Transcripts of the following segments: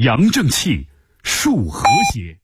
扬正气，树和谐。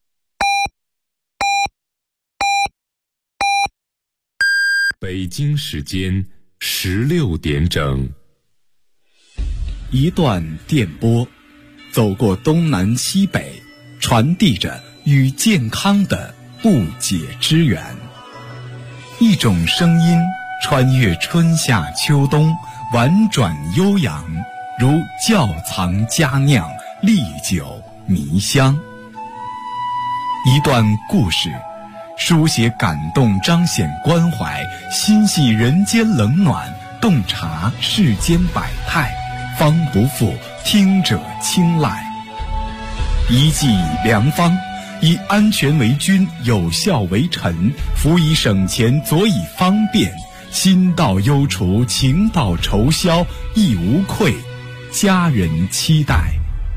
北京时间16点整。 一段电波，走过东南西北，传递着与健康的不解之缘。一种声音穿越春夏秋冬，婉转悠扬，如窖藏佳酿，历久弥香。一段故事，书写感动，彰显关怀，心系人间冷暖，洞察世间百态，方不负听者青睐。一剂良方，以安全为君，有效为臣，辅以省钱，佐以方便，心到忧除，情到愁消，亦无愧，家人期待。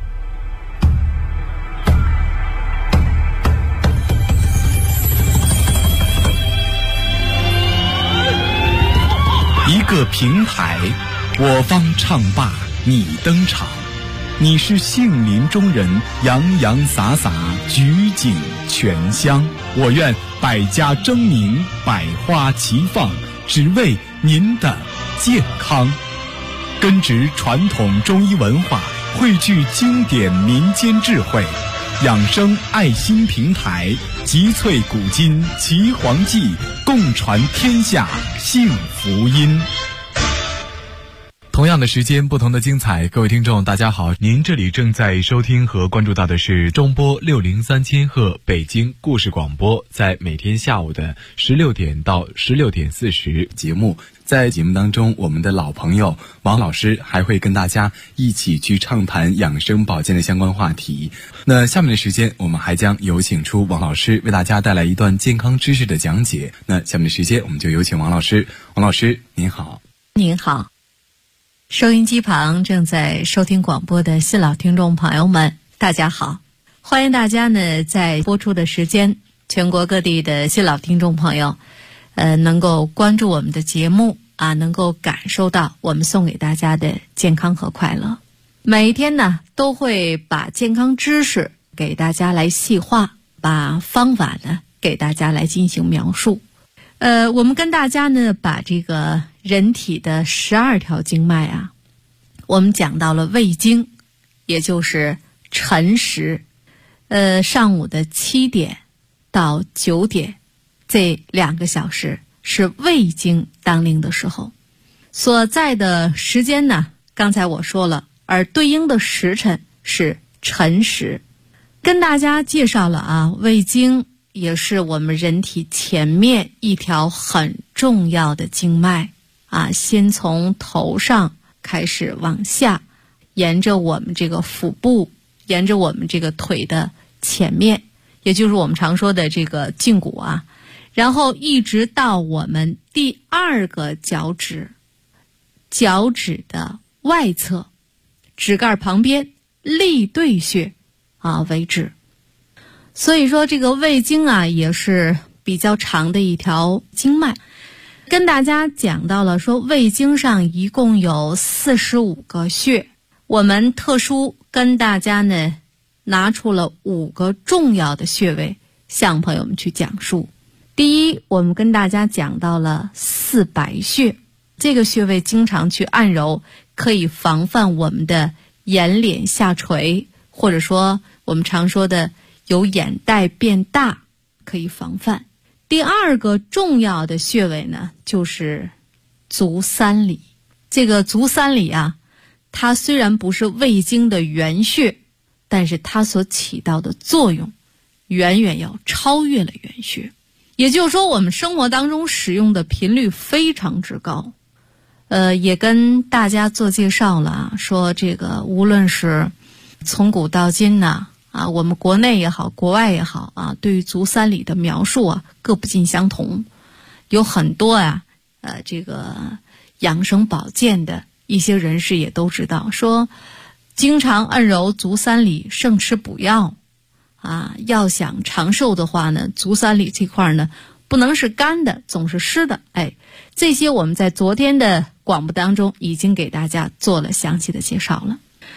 一个平台，我方唱罢你登场，你是杏林中人，洋洋洒洒，举景全香。我愿百家争鸣，百花齐放，只为您的健康。根植传统中医文化，汇聚经典民间智慧，养生爱心平台，集萃古今岐黄记，共传天下幸福音。同样的时间，不同的精彩。各位听众大家好，您这里正在收听和关注到的是中波603千赫北京故事广播，在每天下午的16点到16点40节目。在节目当中，我们的老朋友王老师还会跟大家一起去畅谈养生保健的相关话题。那下面的时间，我们还将有请出王老师为大家带来一段健康知识的讲解。那下面的时间，我们就有请王老师。王老师您好。 您好。收音机旁正在收听广播的新老听众朋友们，大家好！欢迎大家呢在播出的时间，全国各地的新老听众朋友，能够关注我们的节目啊，能够感受到我们送给大家的健康和快乐。每一天呢，都会把健康知识给大家来细化，把方法呢给大家来进行描述。我们跟大家呢把这个人体的12条经脉啊，我们讲到了胃经，也就是辰时，上午的7点到9点这2个小时是胃经当令的时候，所在的时间呢，刚才我说了，而对应的时辰是辰时。跟大家介绍了啊，胃经也是我们人体前面一条很重要的经脉啊，先从头上开始往下，沿着我们这个腹部，沿着我们这个腿的前面，也就是我们常说的这个胫骨啊，然后一直到我们第2个脚趾，脚趾的外侧，指盖旁边立对穴啊为止。所以说这个胃经啊也是比较长的一条经脉。跟大家讲到了说胃经上一共有45个穴，我们特殊跟大家呢拿出了5个重要的穴位向朋友们去讲述。第一，我们跟大家讲到了四白穴，这个穴位经常去按揉，可以防范我们的眼睑下垂，或者说我们常说的有眼袋变大，可以防范。第2个重要的穴位呢，就是足三里。这个足三里啊，它虽然不是胃经的原穴，但是它所起到的作用远远要超越了原穴。也就是说，我们生活当中使用的频率非常之高。也跟大家做介绍了，说这个无论是从古到今呢，啊，我们国内也好，国外也好啊，对于足三里的描述啊，各不尽相同。有很多啊，这个养生保健的一些人士也都知道，说经常按揉足三里胜吃补药啊，要想长寿的话呢，足三里这块呢不能是干的，总是湿的。这些我们在昨天的广播当中已经给大家做了详细的介绍了。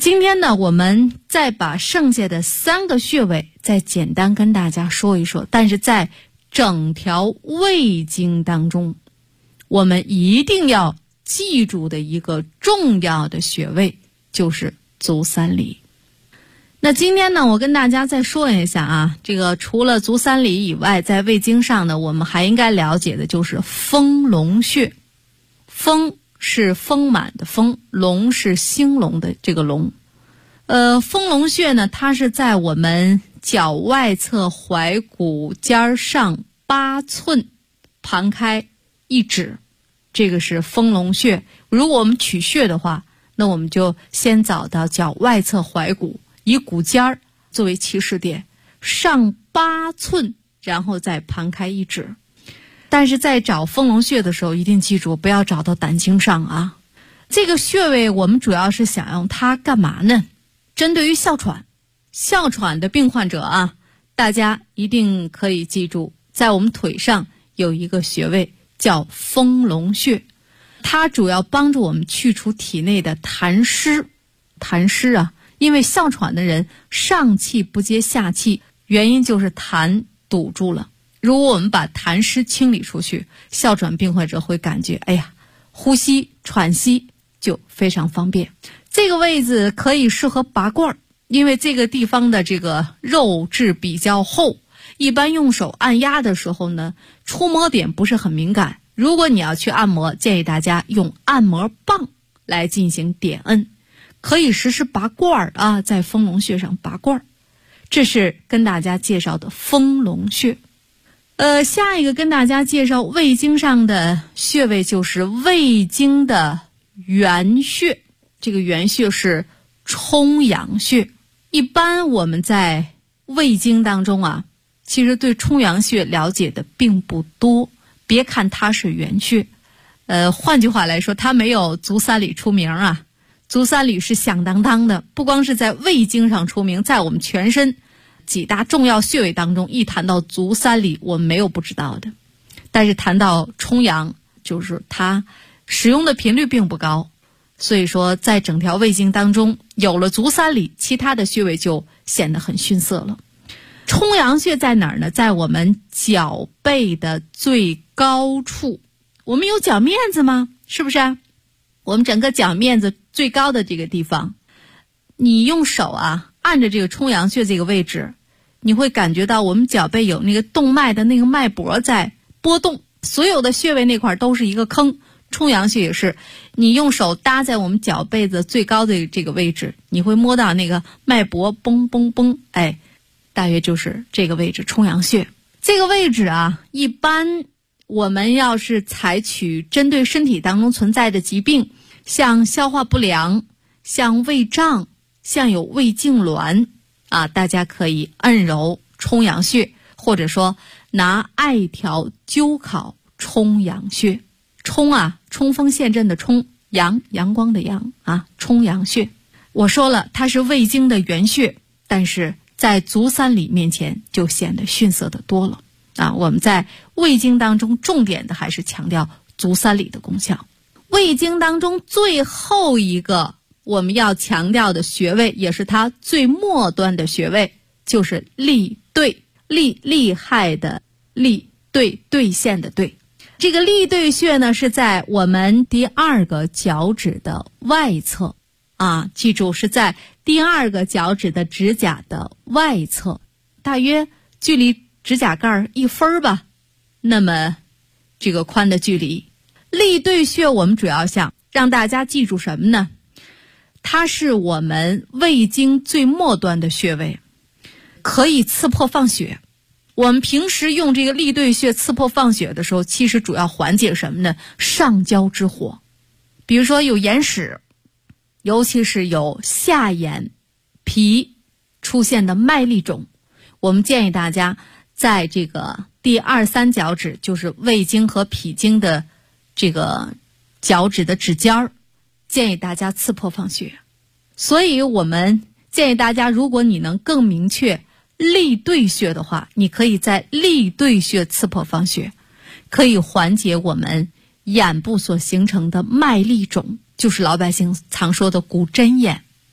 今天呢，我们再把剩下的3个穴位再简单跟大家说一说，但是在整条胃经当中，我们一定要记住的一个重要的穴位就是足三里。那今天呢，我跟大家再说一下啊，这个除了足三里以外，在胃经上呢，我们还应该了解的就是丰隆穴。丰是丰满的丰，隆是兴隆的这个隆。丰隆穴呢，它是在我们脚外侧踝骨尖上8寸，旁开1指，这个是丰隆穴。如果我们取穴的话，那我们就先找到脚外侧踝骨，以骨尖作为起始点，上8寸，然后再旁开1指。但是在找丰隆穴的时候，一定记住不要找到胆经上啊。这个穴位我们主要是想用它干嘛呢？针对于哮喘的病患者啊，大家一定可以记住，在我们腿上有一个穴位叫丰隆穴，它主要帮助我们去除体内的痰湿。痰湿啊，因为哮喘的人上气不接下气，原因就是痰堵住了。如果我们把痰湿清理出去，哮喘病患者会感觉呼吸喘息就非常方便。这个位置可以适合拔罐，因为这个地方的这个肉质比较厚，一般用手按压的时候呢，触摸点不是很敏感。如果你要去按摩，建议大家用按摩棒来进行点摁，可以实施拔罐啊，在丰隆穴上拔罐。这是跟大家介绍的丰隆穴。下一个跟大家介绍胃经上的穴位就是胃经的原穴。这个原穴是冲阳穴。一般我们在胃经当中啊，其实对冲阳穴了解的并不多。别看它是原穴，换句话来说，它没有足三里出名啊。足三里是响当当的，不光是在胃经上出名，在我们全身几大重要穴位当中，一谈到足三里，我们没有不知道的。但是谈到冲阳，就是它使用的频率并不高，所以说在整条胃经当中，有了足三里，其他的穴位就显得很逊色了。冲阳穴在哪儿呢？在我们脚背的最高处。我们有脚面子吗？是不是啊？我们整个脚面子最高的这个地方，你用手啊按着这个冲阳穴这个位置，你会感觉到我们脚背有那个动脉的那个脉搏在波动。所有的穴位那块都是一个坑，冲阳穴也是。你用手搭在我们脚背子最高的这个位置，你会摸到那个脉搏嘣嘣嘣，大约就是这个位置，冲阳穴。这个位置啊，一般我们要是采取针对身体当中存在的疾病，像消化不良，像胃胀，像有胃痉挛啊，大家可以按揉冲阳穴，或者说拿艾条灸烤冲阳穴。冲啊，冲锋陷阵的冲，阳，阳光的阳啊，冲阳穴。我说了，它是胃经的原穴，但是在足三里面前就显得逊色的多了啊！我们在胃经当中重点的还是强调足三里的功效。胃经当中最后一个我们要强调的穴位，也是它最末端的穴位，就是利兑。厉害的利，兑现的兑。这个利兑穴呢，是在我们第2个脚趾的外侧啊，记住是在第2个脚趾的指甲的外侧，大约距离指甲盖1分吧，那么这个宽的距离。利兑穴我们主要想让大家记住什么呢？它是我们胃经最末端的穴位，可以刺破放血。我们平时用这个利兑穴刺破放血的时候，其实主要缓解什么呢？上焦之火。比如说有眼屎，尤其是有下眼皮出现的麦粒肿，我们建议大家在这个第2、3脚趾，就是胃经和脾经的这个脚趾的指尖儿，建议大家刺破放血。所以我们建议大家，如果你能更明确利兑穴的话，你可以在利兑穴刺破放血，可以缓解我们眼部所形成的麦粒肿，就是老百姓常说的骨针眼。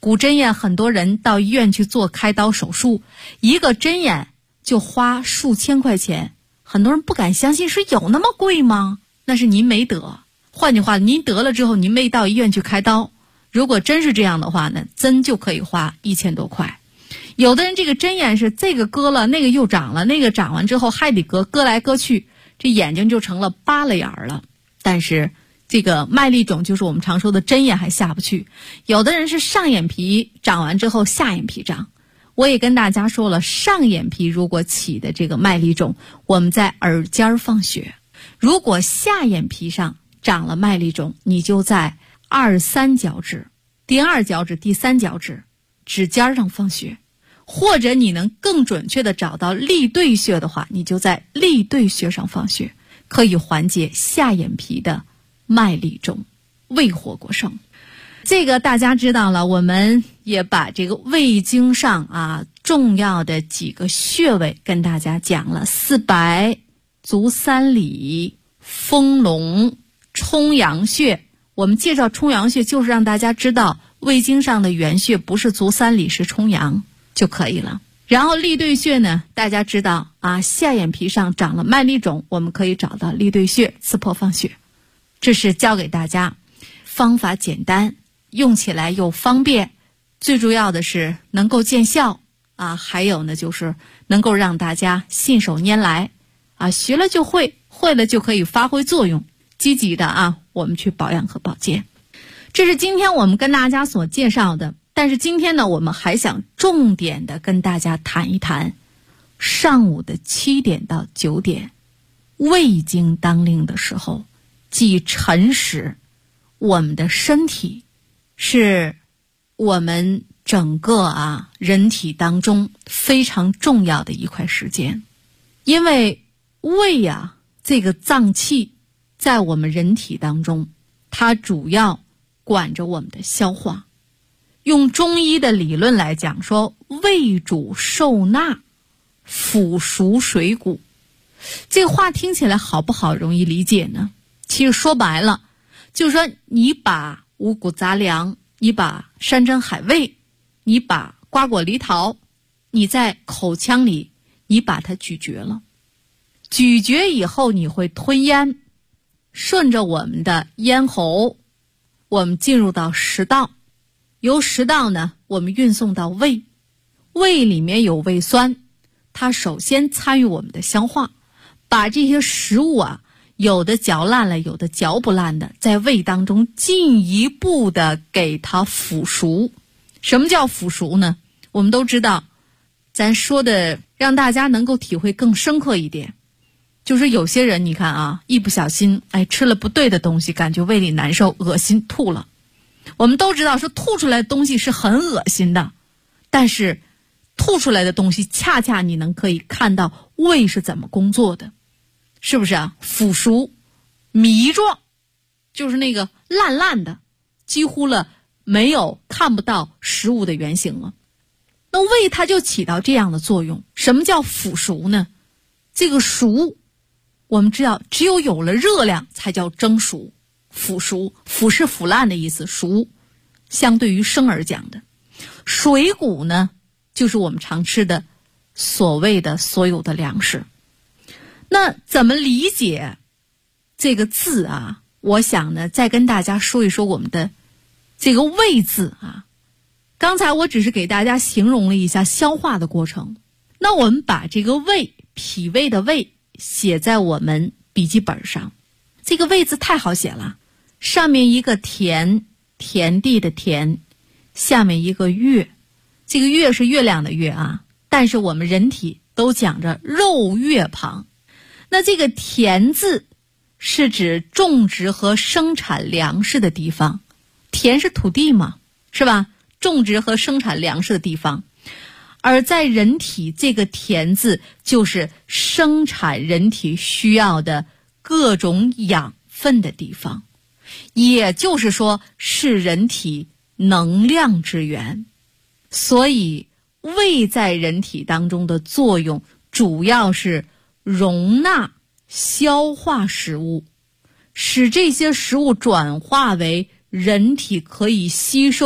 骨针眼很多人到医院去做开刀手术，一个针眼就花数千块钱，很多人不敢相信，说有那么贵吗？那是您没得，换句话，您得了之后您没到医院去开刀，如果真是这样的话呢，针就可以花1000多块。有的人这个针眼是这个割了，那个又长了，那个长完之后还得割来割去，这眼睛就成了扒了眼儿了。但是这个麦粒肿就是我们常说的针眼还下不去。有的人是上眼皮长完之后下眼皮长，我也跟大家说了，上眼皮如果起的这个麦粒肿，我们在耳尖放血；如果下眼皮上长了麦粒肿，你就在2、3角趾、第2角趾、第3角趾指尖上放血。或者你能更准确的找到立对穴的话，你就在立对穴上放血，可以缓解下眼皮的麦粒肿，胃火过盛。这个大家知道了，我们也把这个胃经上重要的几个穴位跟大家讲了：四白、足三里、丰隆、冲阳穴。我们介绍冲阳穴就是让大家知道胃经上的原穴不是足三里，是冲阳就可以了。然后立对穴呢，大家知道下眼皮上长了麦粒肿，我们可以找到立对穴刺破放血。这是教给大家，方法简单，用起来又方便，最主要的是能够见效还有呢就是能够让大家信手拈来学了就会，会了就可以发挥作用，积极的我们去保养和保健。这是今天我们跟大家所介绍的。但是今天呢，我们还想重点的跟大家谈一谈上午的7点到9点胃经当令的时候，即辰时，我们的身体是我们整个人体当中非常重要的一块时间。因为胃这个脏器在我们人体当中，它主要管着我们的消化。用中医的理论来讲，说胃主受纳，腐熟水谷。这话听起来好不好容易理解呢？其实说白了，就是说你把五谷杂粮，你把山珍海味，你把瓜果梨桃，你在口腔里你把它咀嚼了，咀嚼以后你会吞咽，顺着我们的咽喉，我们进入到食道，由食道呢，我们运送到胃，胃里面有胃酸，它首先参与我们的消化，把这些食物有的嚼烂了，有的嚼不烂的，在胃当中进一步的给它腐熟。什么叫腐熟呢？我们都知道，咱说的让大家能够体会更深刻一点，就是有些人你看一不小心吃了不对的东西，感觉胃里难受，恶心，吐了。我们都知道说吐出来的东西是很恶心的，但是吐出来的东西恰恰你可以看到胃是怎么工作的，是不是腐熟糜状，就是那个烂烂的，几乎没有看不到食物的原型了。那胃它就起到这样的作用。什么叫腐熟呢？这个熟我们知道只有了热量才叫蒸熟。腐熟，腐是腐烂的意思，熟相对于生而讲的。水谷呢，就是我们常吃的所谓的所有的粮食。那怎么理解这个字我想呢再跟大家说一说我们的这个胃字刚才我只是给大家形容了一下消化的过程，那我们把这个胃，脾胃的胃写在我们笔记本上。这个胃字太好写了，上面一个田，田地的田，下面一个月，这个月是月亮的月但是我们人体都讲着肉月旁。那这个田字是指种植和生产粮食的地方，田是土地嘛，是吧？种植和生产粮食的地方。而在人体，这个田字就是生产人体需要的各种养分的地方，也就是说是人体能量之源。所以胃在人体当中的作用主要是容纳消化食物，使这些食物转化为人体可以吸收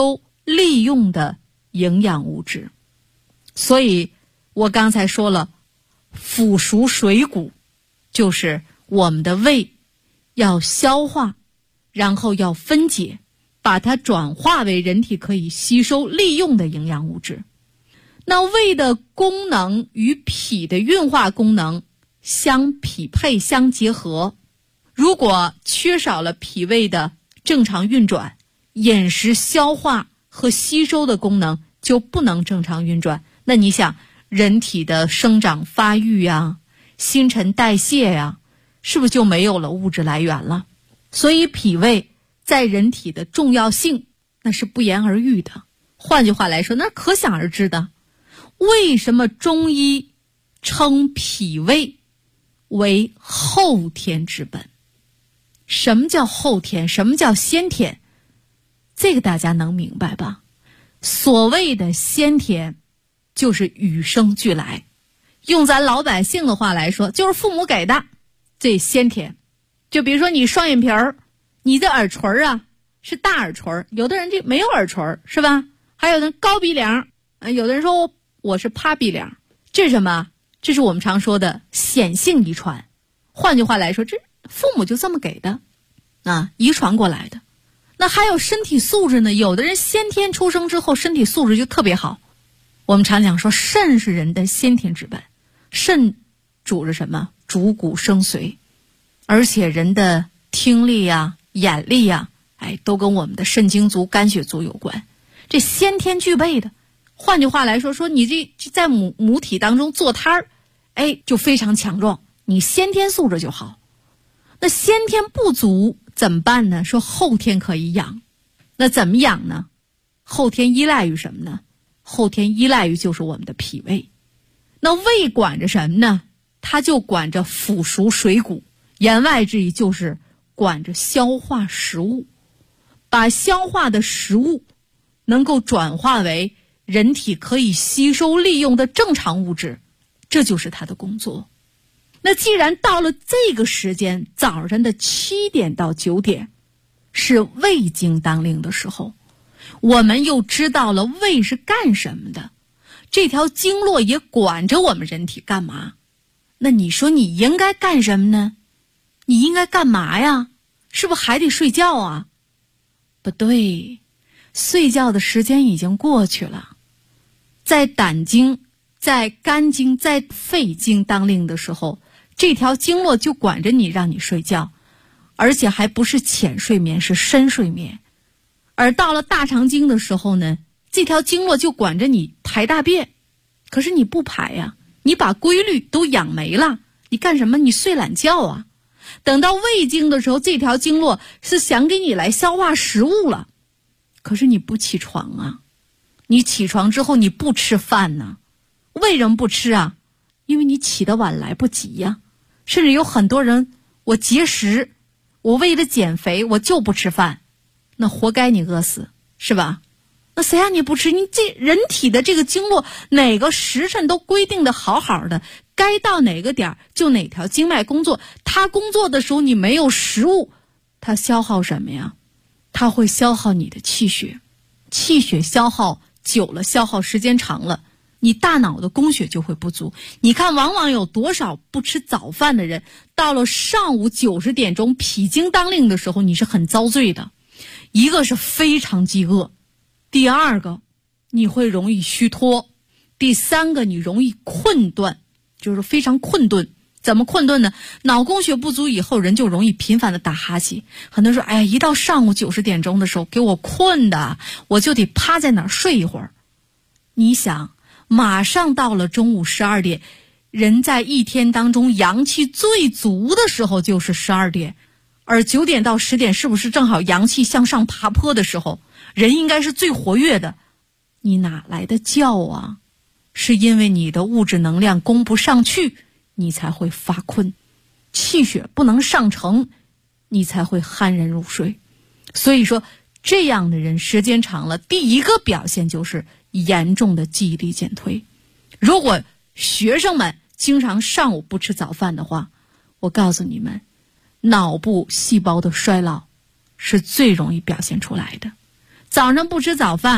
利用的营养物质。所以我刚才说了，腐熟水谷就是我们的胃要消化，然后要分解，把它转化为人体可以吸收利用的营养物质。那胃的功能与脾的运化功能相匹配相结合，如果缺少了脾胃的正常运转，饮食消化和吸收的功能就不能正常运转。那你想，人体的生长发育呀、新陈代谢呀，是不是就没有了物质来源了？所以脾胃在人体的重要性那是不言而喻的。换句话来说，那可想而知的。为什么中医称脾胃为后天之本？什么叫后天？什么叫先天？这个大家能明白吧？所谓的先天就是与生俱来，用咱老百姓的话来说，就是父母给的，这先天。就比如说你双眼皮儿，你的耳垂啊是大耳垂，有的人这没有耳垂，是吧？还有人高鼻梁，有的人说我是趴鼻梁，这是什么？这是我们常说的显性遗传。换句话来说，这父母就这么给的啊，遗传过来的。那还有身体素质呢，有的人先天出生之后身体素质就特别好。我们常讲说肾是人的先天之本，肾主着什么？主骨生髓，而且人的听力呀、眼力呀，都跟我们的肾精足、肝血足有关，这先天具备的。换句话来说，说你这在母体当中做摊儿，就非常强壮，你先天素质就好。那先天不足怎么办呢？说后天可以养。那怎么养呢？后天依赖于什么呢？后天依赖于就是我们的脾胃。那胃管着什么呢？它就管着腐熟水谷，言外之意就是管着消化食物，把消化的食物能够转化为人体可以吸收利用的正常物质，这就是它的工作。那既然到了这个时间，早上的7点到9点是胃经当令的时候，我们又知道了胃是干什么的，这条经络也管着我们人体干嘛。那你说你应该干什么呢？你应该干嘛呀？是不是还得睡觉啊？不对，睡觉的时间已经过去了。在胆经、在肝经、在肺经当令的时候，这条经络就管着你，让你睡觉，而且还不是浅睡眠，是深睡眠。而到了大肠经的时候呢，这条经络就管着你排大便，可是你不排呀，你把规律都养没了，你干什么？你睡懒觉啊。等到胃经的时候，这条经络是想给你来消化食物了，可是你不起床啊，你起床之后你不吃饭呢。为什么不吃啊？因为你起得晚，来不及呀。甚至有很多人，我节食，我为了减肥我就不吃饭，那活该你饿死，是吧？那谁让你不吃？你这人体的这个经络哪个时辰都规定的好好的，该到哪个点就哪条经脉工作。它工作的时候你没有食物，它消耗什么呀？它会消耗你的气血，气血消耗久了，消耗时间长了，你大脑的供血就会不足。你看往往有多少不吃早饭的人，到了上午90点钟脾经当令的时候，你是很遭罪的。一个是非常饥饿，第二个你会容易虚脱，第三个你容易困顿，就是非常困顿。怎么困顿呢？脑供血不足以后，人就容易频繁的打哈欠。很多人说，一到上午90点钟的时候，给我困的，我就得趴在哪儿睡一会儿。你想，马上到了中午12点，人在一天当中阳气最足的时候就是12点，而9点到10点是不是正好阳气向上爬坡的时候？人应该是最活跃的，你哪来的觉啊？是因为你的物质能量供不上去，你才会发困，气血不能上承，你才会酣然入睡。所以说这样的人时间长了，第一个表现就是严重的记忆力减退。如果学生们经常上午不吃早饭的话，我告诉你们，脑部细胞的衰老是最容易表现出来的。早上不吃早饭，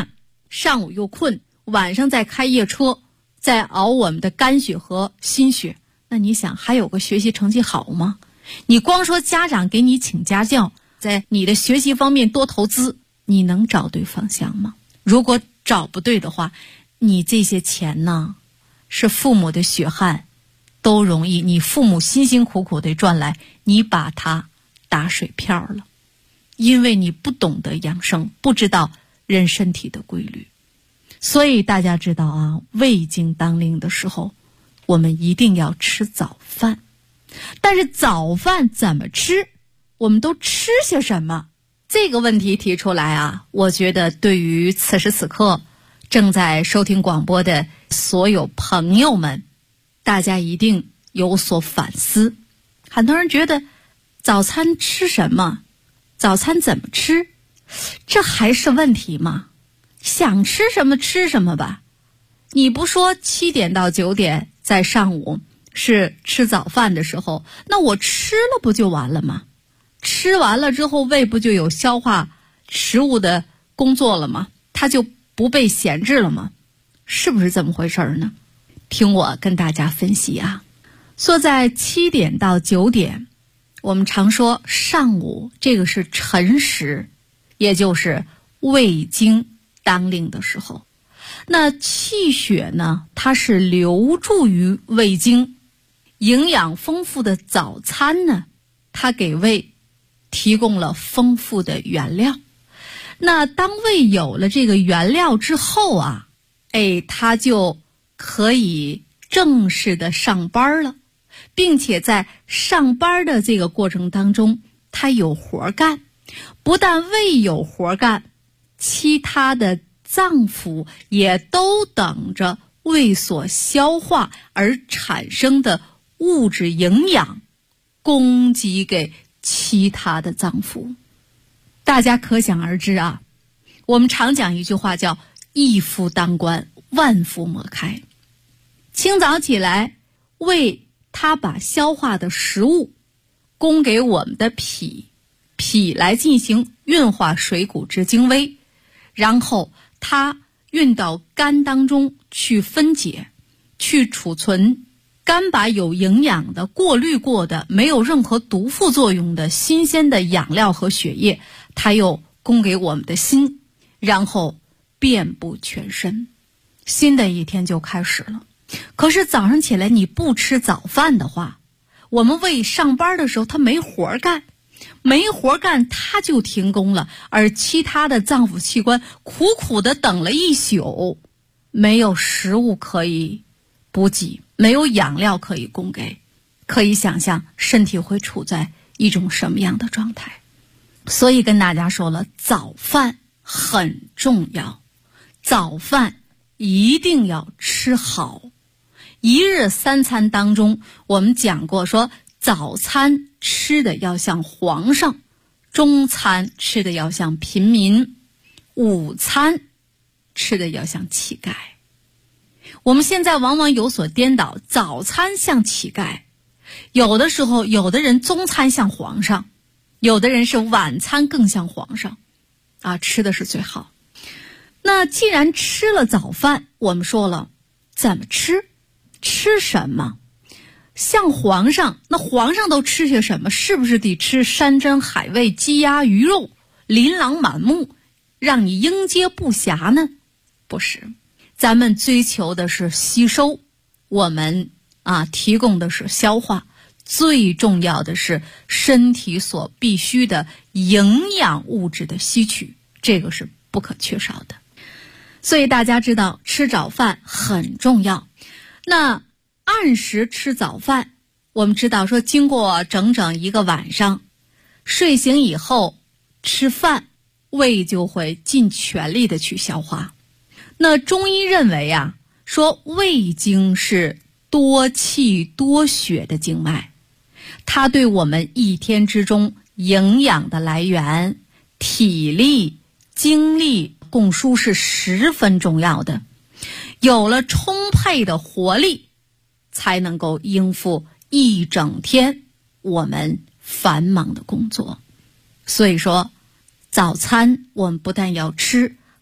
上午又困，晚上再开夜车，再熬我们的肝血和心血，那你想还有个学习成绩好吗？你光说家长给你请家教，在你的学习方面多投资，你能找对方向吗？如果找不对的话，你这些钱呢，是父母的血汗，都容易你父母辛辛苦苦的赚来，你把它打水漂了，因为你不懂得养生，不知道人身体的规律。所以大家知道啊，胃经当令的时候，我们一定要吃早饭。但是早饭怎么吃？我们都吃些什么？这个问题提出来啊，我觉得对于此时此刻正在收听广播的所有朋友们，大家一定有所反思。很多人觉得早餐吃什么？早餐怎么吃？这还是问题吗？想吃什么吃什么吧。你不说7点到9点在上午是吃早饭的时候，那我吃了不就完了吗？吃完了之后，胃不就有消化食物的工作了吗？它就不被闲置了吗？是不是这么回事呢？听我跟大家分析啊。说在7点到9点，我们常说上午这个是辰时，也就是胃经当令的时候。那气血呢，它是留注于胃经，营养丰富的早餐呢，它给胃提供了丰富的原料。那当胃有了这个原料之后啊，它就可以正式的上班了，并且在上班的这个过程当中，它有活干。不但胃有活干，其他的脏腑也都等着胃所消化而产生的物质营养供给给其他的脏腑。大家可想而知啊，我们常讲一句话叫一夫当关，万夫莫开。清早起来，胃它把消化的食物供给我们的脾来进行运化水谷之精微，然后它运到肝当中去分解，去储存。肝把有营养的、过滤过的、没有任何毒副作用的新鲜的养料和血液，它又供给我们的心，然后遍布全身，新的一天就开始了。可是早上起来你不吃早饭的话，我们胃上班的时候它没活干，它就停工了，而其他的脏腑器官苦苦的等了一宿，没有食物可以补给，没有养料可以供给，可以想象身体会处在一种什么样的状态。所以跟大家说了，早饭很重要，早饭一定要吃好。一日3餐当中，我们讲过说，早餐吃的要像皇上，中餐吃的要像平民，午餐吃的要像乞丐。我们现在往往有所颠倒，早餐像乞丐，有的时候有的人中餐像皇上，有的人是晚餐更像皇上啊，吃的是最好。那既然吃了早饭，我们说了怎么吃，吃什么？像皇上，那皇上都吃些什么？是不是得吃山珍海味、鸡鸭鱼肉，琳琅满目，让你应接不暇呢？不是，咱们追求的是吸收，我们提供的是消化，最重要的是身体所必须的营养物质的吸取，这个是不可缺少的。所以大家知道吃早饭很重要。那按时吃早饭，我们知道说经过整整一个晚上，睡醒以后吃饭，胃就会尽全力的去消化。那中医认为啊，说胃经是多气多血的经脉，它对我们一天之中营养的来源、体力、精力供输是十分重要的。有了充沛的活力，才能够应付一整天我们繁忙的工作。所以说早餐我们不但要吃，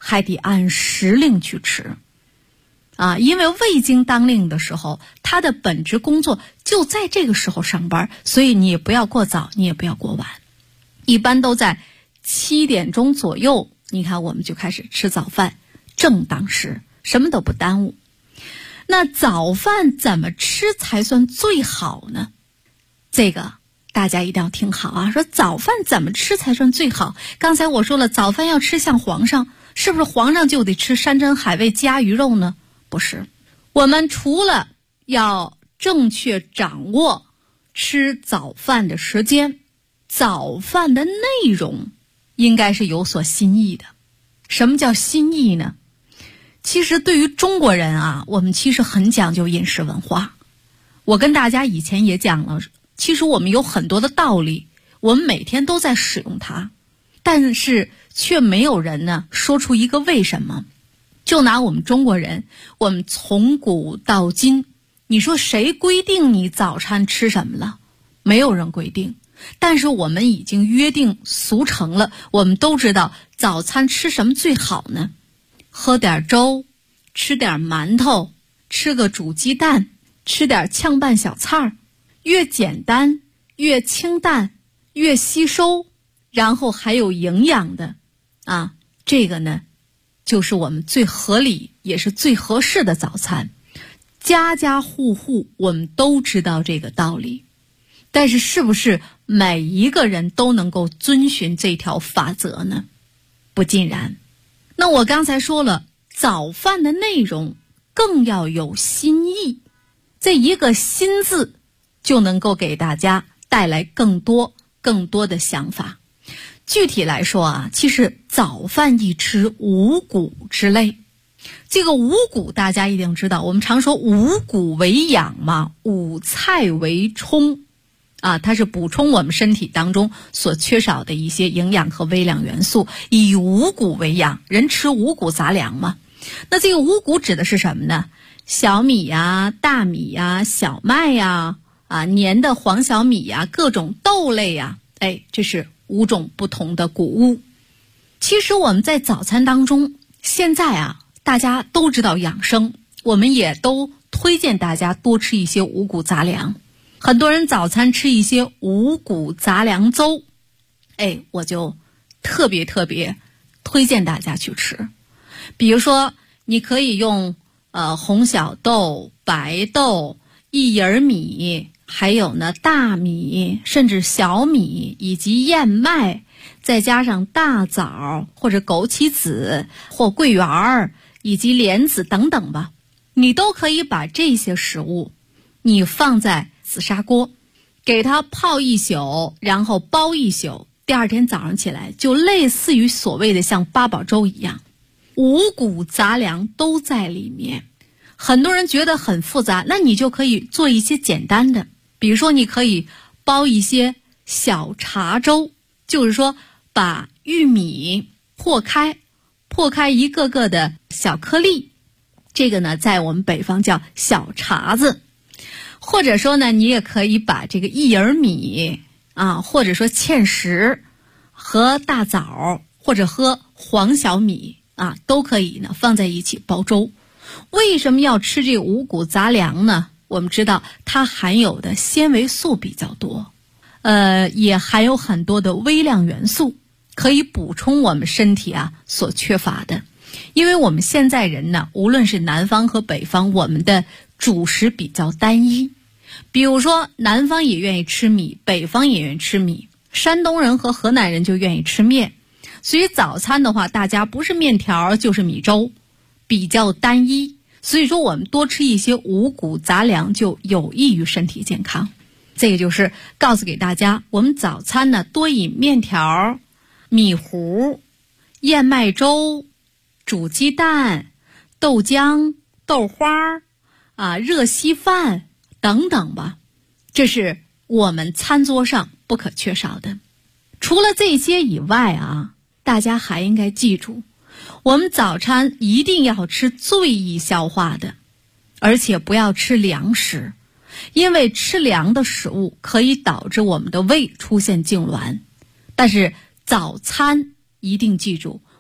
还得按时令去吃因为胃经当令的时候，它的本职工作就在这个时候上班，所以你也不要过早，你也不要过晚，一般都在7点钟左右，你看我们就开始吃早饭，正当时，什么都不耽误。那早饭怎么吃才算最好呢？这个大家一定要听好说早饭怎么吃才算最好？刚才我说了，早饭要吃像皇上，是不是皇上就得吃山珍海味鸡鸭鱼肉呢？不是，我们除了要正确掌握吃早饭的时间，早饭的内容应该是有所新意的。什么叫新意呢？其实对于中国人我们其实很讲究饮食文化。我跟大家以前也讲了，其实我们有很多的道理，我们每天都在使用它，但是却没有人呢说出一个为什么。就拿我们中国人，我们从古到今，你说谁规定你早餐吃什么了？没有人规定，但是我们已经约定俗成了，我们都知道早餐吃什么最好呢？喝点粥，吃点馒头，吃个煮鸡蛋，吃点炝拌小菜，越简单越清淡越吸收，然后还有营养的这个呢就是我们最合理也是最合适的早餐。家家户户我们都知道这个道理，但是是不是每一个人都能够遵循这条法则呢？不尽然。那我刚才说了，早饭的内容更要有新意，这一个新字就能够给大家带来更多的想法。具体来说其实早饭一吃五谷之类，这个五谷大家一定知道，我们常说五谷为养嘛，五菜为充它是补充我们身体当中所缺少的一些营养和微量元素，以五谷为养，人吃五谷杂粮嘛。那这个五谷指的是什么呢？小米大米小麦黏的黄小米各种豆类这是5种不同的谷物。其实我们在早餐当中，现在大家都知道养生，我们也都推荐大家多吃一些五谷杂粮。很多人早餐吃一些五谷杂粮粥，我就特别推荐大家去吃。比如说你可以用红小豆、白豆、薏仁米，还有呢大米，甚至小米以及燕麦，再加上大枣或者枸杞子或桂圆以及莲子等等吧，你都可以把这些食物你放在紫砂锅，给它泡一宿，然后煲一宿，第二天早上起来就类似于所谓的像八宝粥一样，五谷杂粮都在里面。很多人觉得很复杂，那你就可以做一些简单的，比如说你可以煲一些小茶粥，就是说把玉米破开一个个的小颗粒，这个呢在我们北方叫小碴子。或者说呢，你也可以把这个薏仁米或者说芡实和大枣或者和黄小米都可以呢放在一起煲粥。为什么要吃这五谷杂粮呢？我们知道它含有的纤维素比较多，也含有很多的微量元素，可以补充我们身体所缺乏的。因为我们现在人呢，无论是南方和北方，我们的主食比较单一。比如说南方也愿意吃米，北方也愿意吃米，山东人和河南人就愿意吃面。所以早餐的话，大家不是面条就是米粥，比较单一。所以说我们多吃一些五谷杂粮就有益于身体健康。这个就是告诉给大家，我们早餐呢多以面条、米糊、燕麦粥、煮鸡蛋、豆浆、豆花热稀饭等等吧，这是我们餐桌上不可缺少的。除了这些以外大家还应该记住，我们早餐一定要吃最易消化的，而且不要吃凉食，因为吃凉的食物可以导致我们的胃出现痉挛。但是早餐一定记住，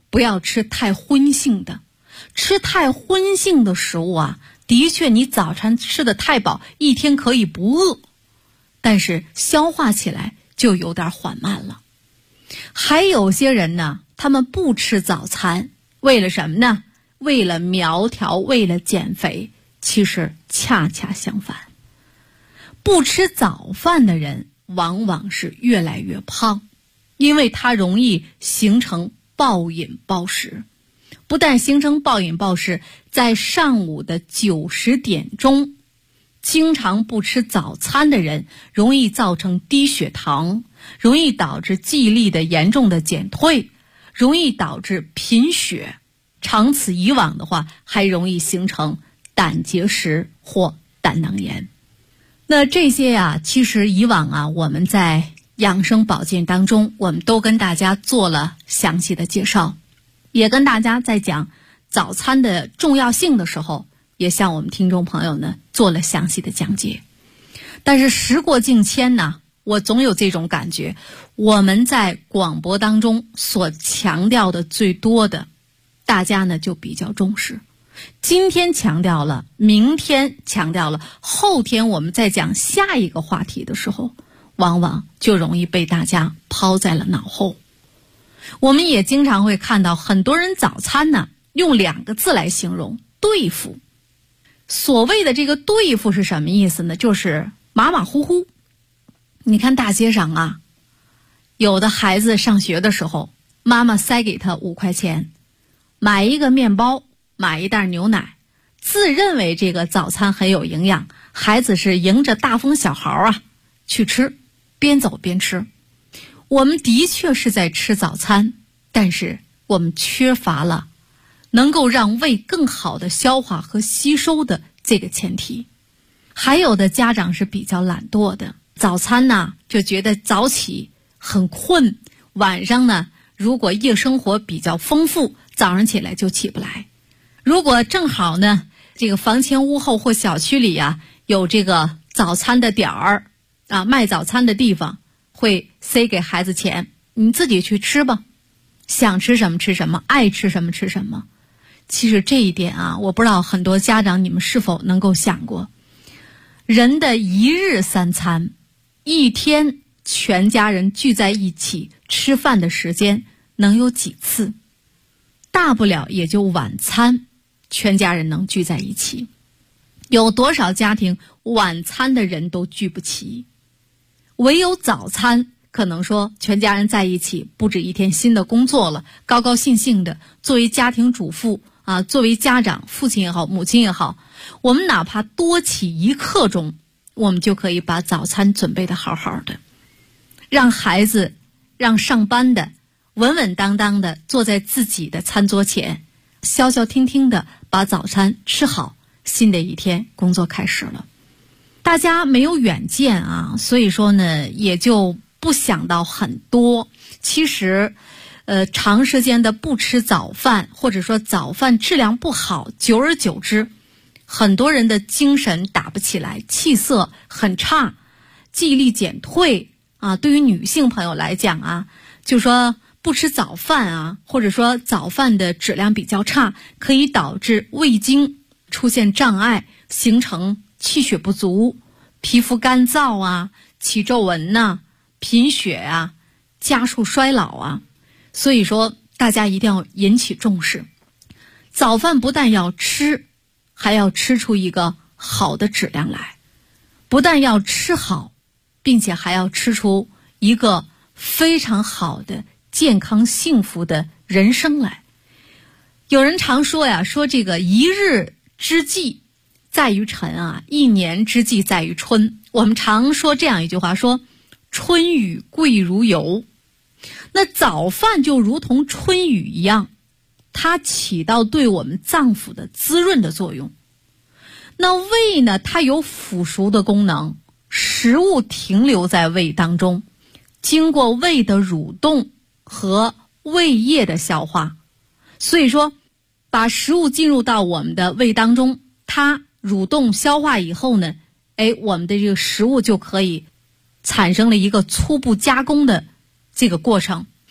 不要吃太荤性的。吃太荤性的食物啊，的确你早餐吃得太饱，一天可以不饿，但是消化起来就有点缓慢了。还有些人呢，他们不吃早餐，为了什么呢？为了苗条，为了减肥。其实恰恰相反，不吃早饭的人往往是越来越胖，因为他容易形成暴饮暴食。不但形成暴饮暴食，在上午的9、10点钟，经常不吃早餐的人容易造成低血糖，容易导致记忆力的严重的减退，容易导致贫血，长此以往的话，还容易形成胆结石或胆囊炎。那这些呀，其实以往啊，我们在养生保健当中，我们都跟大家做了详细的介绍，也跟大家在讲早餐的重要性的时候，也向我们听众朋友呢做了详细的讲解。但是时过境迁呢，我总有这种感觉，我们在广播当中所强调的最多的，大家呢就比较重视。今天强调了，明天强调了，后天我们在讲下一个话题的时候，往往就容易被大家抛在了脑后。我们也经常会看到很多人早餐呢用2个字来形容，对付。所谓的这个对付是什么意思呢？就是马马虎虎。你看大街上啊，有的孩子上学的时候，妈妈塞给他5块钱，买一个面包，买一袋牛奶，自认为这个早餐很有营养，孩子是迎着大风小号啊去吃，边走边吃。我们的确是在吃早餐，但是我们缺乏了能够让胃更好的消化和吸收的这个前提。还有的家长是比较懒惰的，早餐呢就觉得早起很困，晚上呢如果夜生活比较丰富，早上起来就起不来。如果正好呢这个房前屋后或小区里啊有这个早餐的点儿啊，卖早餐的地方，会塞给孩子钱，你自己去吃吧，想吃什么吃什么，爱吃什么吃什么。其实这一点啊，我不知道很多家长你们是否能够想过，人的一日3餐，一天全家人聚在一起吃饭的时间能有几次？大不了也就晚餐全家人能聚在一起，有多少家庭晚餐的人都聚不齐？唯有早餐，可能说全家人在一起布置一天新的工作了，高高兴兴的。作为家庭主妇啊，作为家长，父亲也好，母亲也好，我们哪怕多起1刻钟，我们就可以把早餐准备得好好的，让孩子，让上班的稳稳当当的坐在自己的餐桌前，消消停停的把早餐吃好，新的一天工作开始了。大家没有远见啊，所以说呢也就不想到很多。其实长时间的不吃早饭，或者说早饭质量不好，久而久之很多人的精神打不起来，气色很差，记忆力减退啊。对于女性朋友来讲啊，就说不吃早饭啊，或者说早饭的质量比较差，可以导致胃经出现障碍，形成气血不足，皮肤干燥啊，起皱纹呐，贫血啊，加速衰老啊。所以说大家一定要引起重视，早饭不但要吃，还要吃出一个好的质量来，不但要吃好，并且还要吃出一个非常好的健康幸福的人生来。有人常说呀，说这个一日之计在于晨啊，一年之计在于春。我们常说这样一句话，说春雨贵如油。那早饭就如同春雨一样，它起到对我们脏腑的滋润的作用。那胃呢，它有腐熟的功能，食物停留在胃当中，经过胃的蠕动和胃液的消化，所以说把食物进入到我们的胃当中，它蠕动消化以后呢，我们的这个食物就可以产生了一个初步加工的这个过程。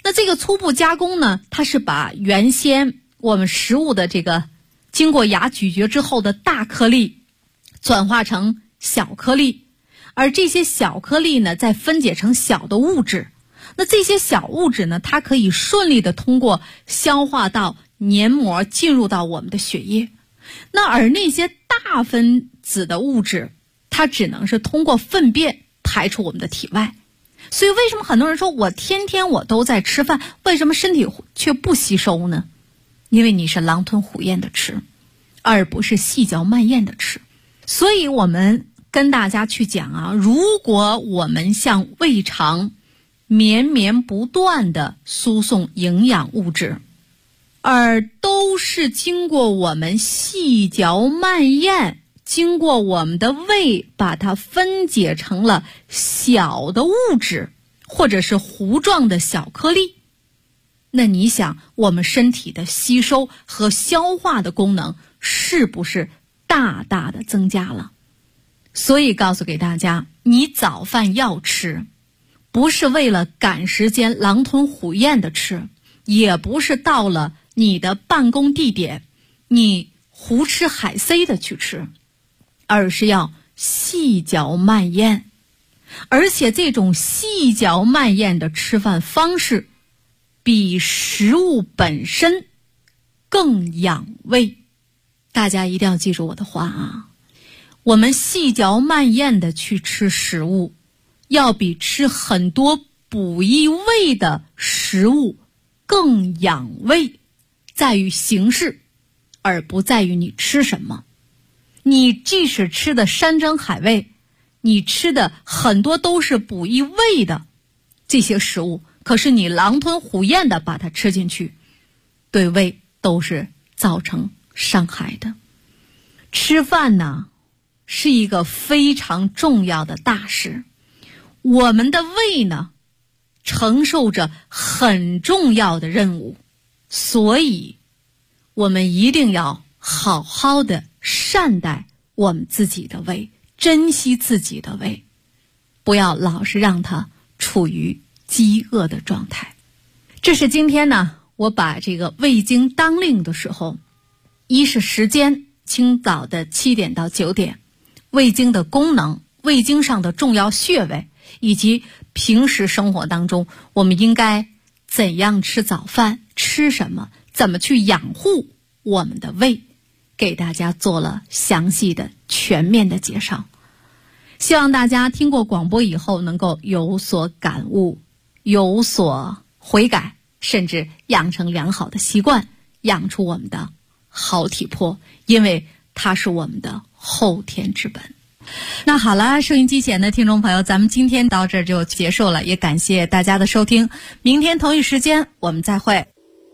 那这个初步加工呢，它是把原先我们食物的这个经过牙咀嚼之后的大颗粒转化成小颗粒，而这些小颗粒呢再分解成小的物质。那这些小物质呢，它可以顺利的通过消化道黏膜进入到我们的血液。那而那些大分子的物质，它只能是通过粪便排出我们的体外。所以为什么很多人说我天天我都在吃饭，为什么身体却不吸收呢？因为你是狼吞虎咽的吃，而不是细嚼慢咽的吃。所以我们跟大家去讲啊，如果我们向胃肠绵绵不断的输送营养物质，而都是经过我们细嚼慢咽，经过我们的胃把它分解成了小的物质，或者是糊状的小颗粒，那你想我们身体的吸收和消化的功能是不是大大的增加了？所以告诉给大家，你早饭要吃，不是为了赶时间狼吞虎咽的吃，也不是到了你的办公地点你胡吃海塞的去吃，而是要细嚼慢咽。而且这种细嚼慢咽的吃饭方式比食物本身更养胃。大家一定要记住我的话啊，我们细嚼慢咽的去吃食物，要比吃很多补益胃的食物更养胃，在于形式，而不在于你吃什么。你即使吃的山珍海味，你吃的很多都是补益胃的这些食物，可是你狼吞虎咽的把它吃进去，对胃都是造成伤害的。吃饭呢，是一个非常重要的大事，我们的胃呢，承受着很重要的任务，所以我们一定要好好的善待我们自己的胃，珍惜自己的胃，不要老是让它处于饥饿的状态。这是今天呢，我把这个胃经当令的时候，一是时间，清早的7点到9点，胃经的功能，胃经上的重要穴位，以及平时生活当中我们应该怎样吃早饭，吃什么，怎么去养护我们的胃，给大家做了详细的全面的介绍。希望大家听过广播以后能够有所感悟，有所悔改，甚至养成良好的习惯，养出我们的好体魄，因为它是我们的后天之本。那好了，收音机前的听众朋友，咱们今天到这儿就结束了，也感谢大家的收听，明天同一时间我们再会。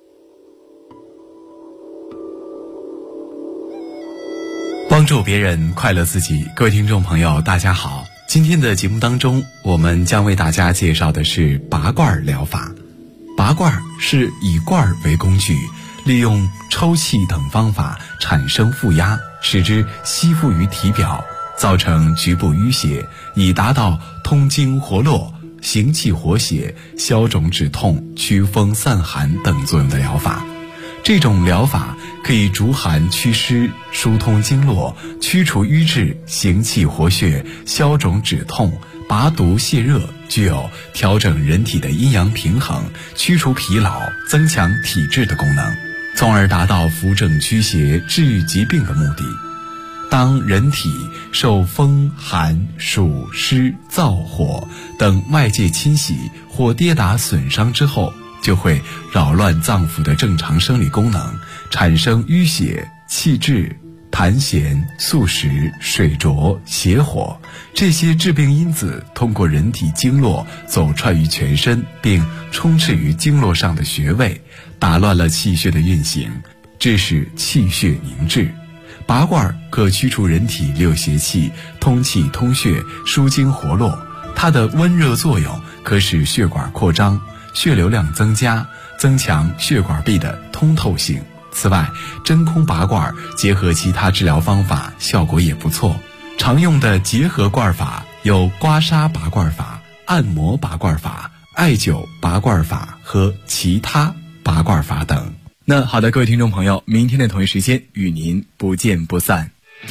帮助别人，快乐自己。各位听众朋友大家好，今天的节目当中，我们将为大家介绍的是拔罐疗法。拔罐是以罐为工具，利用抽气等方法产生负压，使之吸附于体表，造成局部淤血，以达到通经活络、行气活血、消肿止痛、祛风散寒等作用的疗法。这种疗法可以逐寒祛湿、疏通经络、驱除瘀滞、行气活血、消肿止痛、拔毒泻热，具有调整人体的阴阳平衡、驱除疲劳、增强体质的功能，从而达到扶正驱邪、治愈疾病的目的。当人体受风寒暑湿燥火等外界侵袭或跌打损伤之后，就会扰乱脏腑的正常生理功能，产生淤血、气滞、痰涎、宿食、水浊、邪火，这些致病因子通过人体经络走串于全身，并充斥于经络上的穴位，打乱了气血的运行，致使气血凝滞。拔罐可驱除人体六邪气，通气通血，疏经活络。它的温热作用可使血管扩张，血流量增加，增强血管壁的通透性。此外，真空拔罐结合其他治疗方法，效果也不错。常用的结合罐法有刮痧拔罐法、按摩拔罐法、 艾灸、拔罐法和其他拔罐法等。那好的，各位听众朋友，明天的同一时间与您不见不散。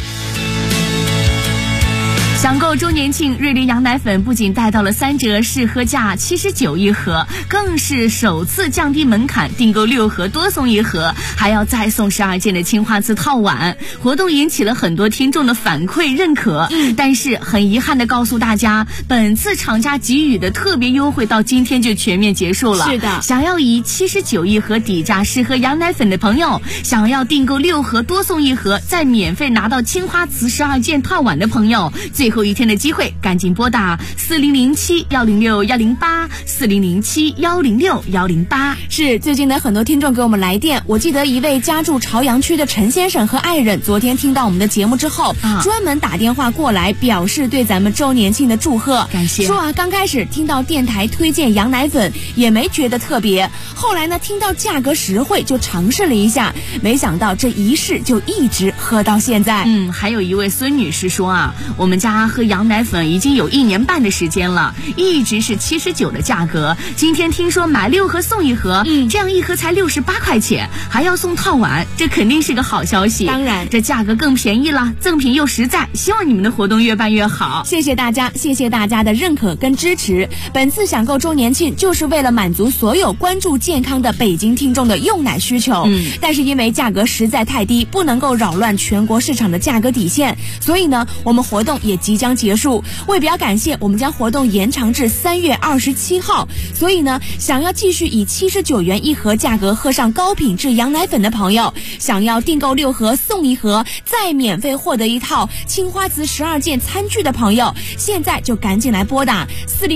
享购周年庆，瑞麟羊奶粉不仅带到了3折，试喝价79一盒，更是首次降低门槛，订购6盒多送1盒，还要再送12件的青花瓷套碗。活动引起了很多听众的反馈认可，但是很遗憾的告诉大家，本次厂家给予的特别优惠到今天就全面结束了。 是的， 想要以79一盒底价试喝羊奶粉的朋友，想要订购6盒多送1盒，再免费拿到青花瓷12件套碗的朋友，最后一天的机会，赶紧拨打4007-106-108，4007-106-108。 是，最近呢，很多听众给我们来电，我记得一位家住朝阳区的陈先生和爱人，昨天听到我们的节目之后，专门打电话过来表示对咱们周年庆的祝贺， 感谢。 说刚开始听到电台推荐羊奶粉，也没觉得特别，后来呢，听到价格实惠就尝试了一下，没想到这一试就一直喝到现在。 还有一位孙女士说我们家喝羊奶粉已经有1年半的时间了，一直是79的价格，今天听说买6盒送1盒，这样1盒才68块钱，还要送套碗，这肯定是个好消息。 当然， 这价格更便宜了，赠品又实在，希望你们的活动越办越好。 谢谢大家，谢谢大家的认可跟支持。本次享购周年庆就是为了满足所有关注健康的北京听众的用奶需求，但是因为价格实在太低，不能够扰乱全国市场的价格底线，所以呢，我们活动也即将结束。为表感谢，我们将活动延长至3月27号。所以呢，想要继续以79元1盒价格喝上高品质羊奶粉的朋友，想要订购6盒送1盒，再免费获得一套青花瓷12件餐具的朋友，现在就赶紧来拨打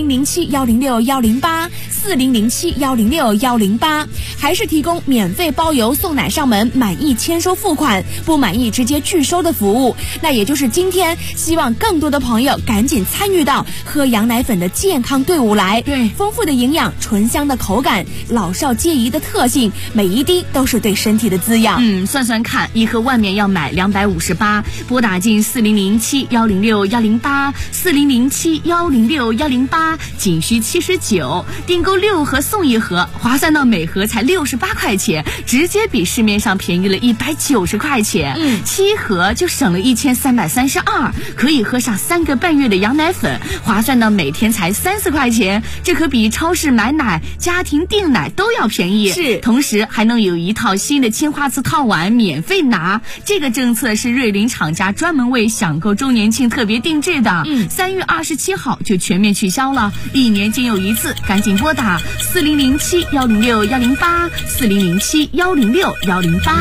4007-106-108，4007-106-108，还是提供免费包邮送奶上门，满意签收付款，不满意直接拒收的服务。那也就是今天，希望更多的朋友赶紧参与到喝羊奶粉的健康队伍来。 对， 丰富的营养，醇香的口感，老少皆宜的特性，每一滴都是对身体的滋养。 算算看，1盒外面要买258，拨打进4007-106-108， 4007-106-108，仅需79，订购6盒送1盒，划算到每盒才68块钱，直接比市面上便宜了190块钱。7盒就省了1332，可以喝上3个半月的羊奶粉，划算到每天才30块钱，这可比超市买奶、家庭订奶都要便宜。 是， 同时还能有一套新的青花瓷套碗免费拿。这个政策是瑞麟厂家专门为享购周年庆特别定制的，3月27号就全面取消了，1年仅有一次，赶紧拨打4007-106-108， 4007-106-108。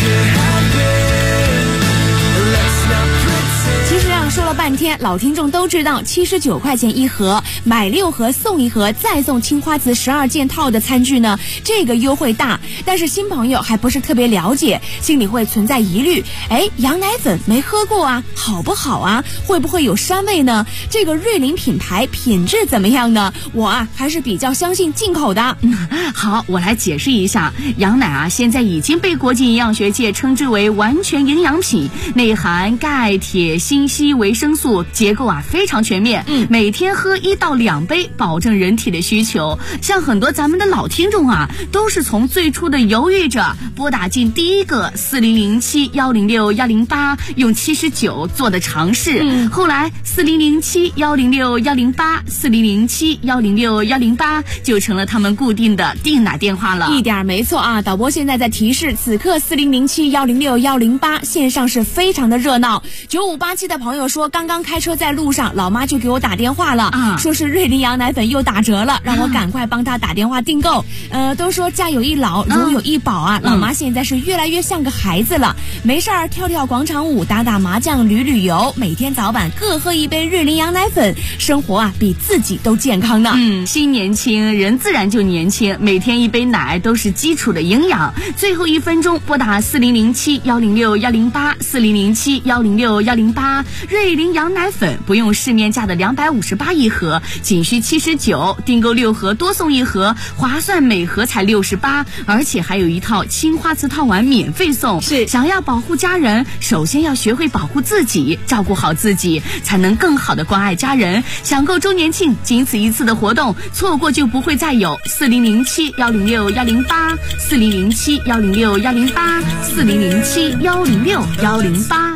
说了半天，老听众都知道79块钱1盒，买6盒送1盒，再送青花瓷12件套的餐具呢，这个优惠大。但是新朋友还不是特别了解，心里会存在疑虑，羊奶粉没喝过啊，好不好啊？会不会有膻味呢？这个瑞麟品牌品质怎么样呢？我还是比较相信进口的。 好，我来解释一下，羊奶现在已经被国际营养学界称之为完全营养品，内含钙、铁、锌、硒、维生素，结构非常全面。每天喝1到2杯，保证人体的需求。像很多咱们的老听众都是从最初的犹豫着拨打进第一个4007-106-108，用79做的尝试，后来4007-106-108， 4007-106-108就成了他们固定的订奶电话了。 一点没错啊！导播现在在提示，此刻4007-106-108线上是非常的热闹。9587的朋友说，刚刚开车在路上，老妈就给我打电话了，说是瑞麟羊奶粉又打折了，让我赶快帮她打电话订购。都说家有一老，如有一宝啊，老妈现在是越来越像个孩子了，没事儿跳跳广场舞，打打麻将，旅游，每天早晚各喝一杯瑞麟羊奶粉，生活比自己都健康呢。 心年轻，人自然就年轻，每天1杯奶都是基础的营养。最后1分钟拨打4007-106-108， 4007-106-108，瑞麟林羊奶粉不用市面价的258一盒，仅需79，订购6盒多送1盒，划算，每盒才68，而且还有一套青花瓷套碗免费送。 是， 想要保护家人，首先要学会保护自己，照顾好自己，才能更好的关爱家人。享购周年庆，仅此一次的活动，错过就不会再有。4007-106-108，4007-106-108，4007-106-108。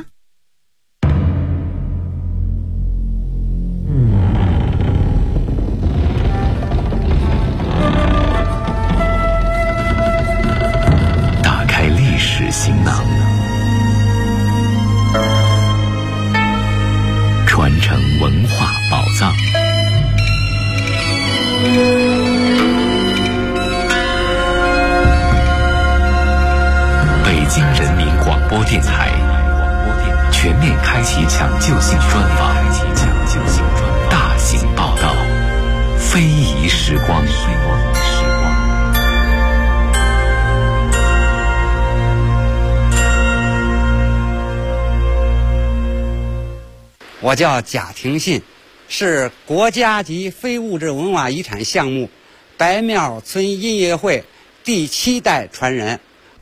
打开历史行囊，传承文化宝藏。北京人民广播电台全面开启抢救性专访，大型报道，非遗时光。 我叫贾廷信，是国家级非物质文化遗产项目白庙村音乐会第7代传人。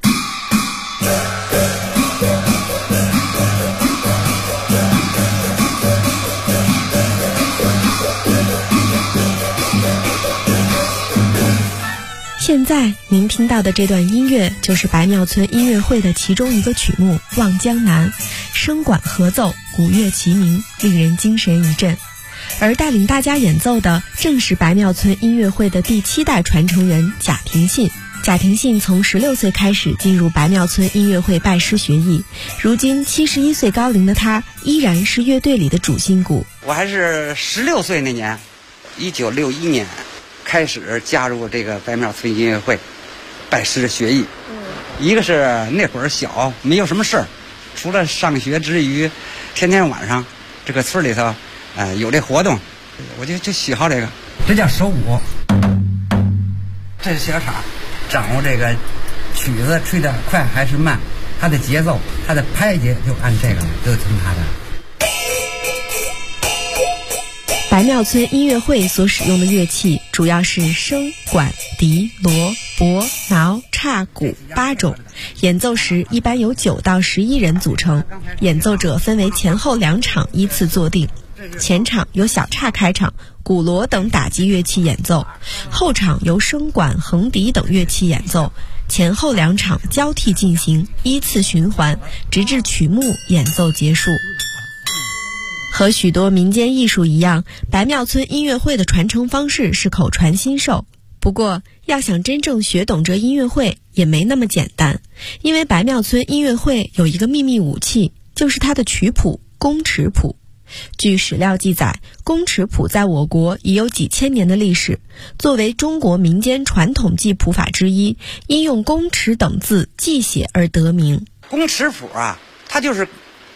现在您听到的这段音乐就是白庙村音乐会的其中一个曲目《望江南》，声管合奏，鼓乐齐鸣，令人精神一振。而带领大家演奏的正是白庙村音乐会的第7代传承人贾廷信。贾廷信从16岁开始进入白庙村音乐会拜师学艺，如今71岁高龄的他依然是乐队里的主心骨。 我还是16岁那年，1961年开始加入这个白庙村音乐会，拜师学艺。一个是那会儿小，没有什么事儿，除了上学之余，天天晚上这个村里头，有这活动，我就喜好这个。这叫手鼓，这是小叉，掌握这个曲子吹得快还是慢，它的节奏，它的拍节就按这个了，都听它的。 白庙村音乐会所使用的乐器主要是笙、管、笛、锣、钹、挠、叉、鼓8种，演奏时一般由9到11人组成，演奏者分为前后2场依次坐定。前场由小叉开场，鼓锣等打击乐器演奏，后场由笙管、横笛等乐器演奏，前后2场交替进行，依次循环，直至曲目演奏结束。和许多民间艺术一样，白庙村音乐会的传承方式是口传心授。不过，要想真正学懂这音乐会也没那么简单，因为白庙村音乐会有一个秘密武器，就是它的曲谱宫尺谱。据史料记载，宫尺谱在我国已有几千年的历史，作为中国民间传统记谱法之一，因用宫尺等字记写而得名。 宫尺谱啊，它就是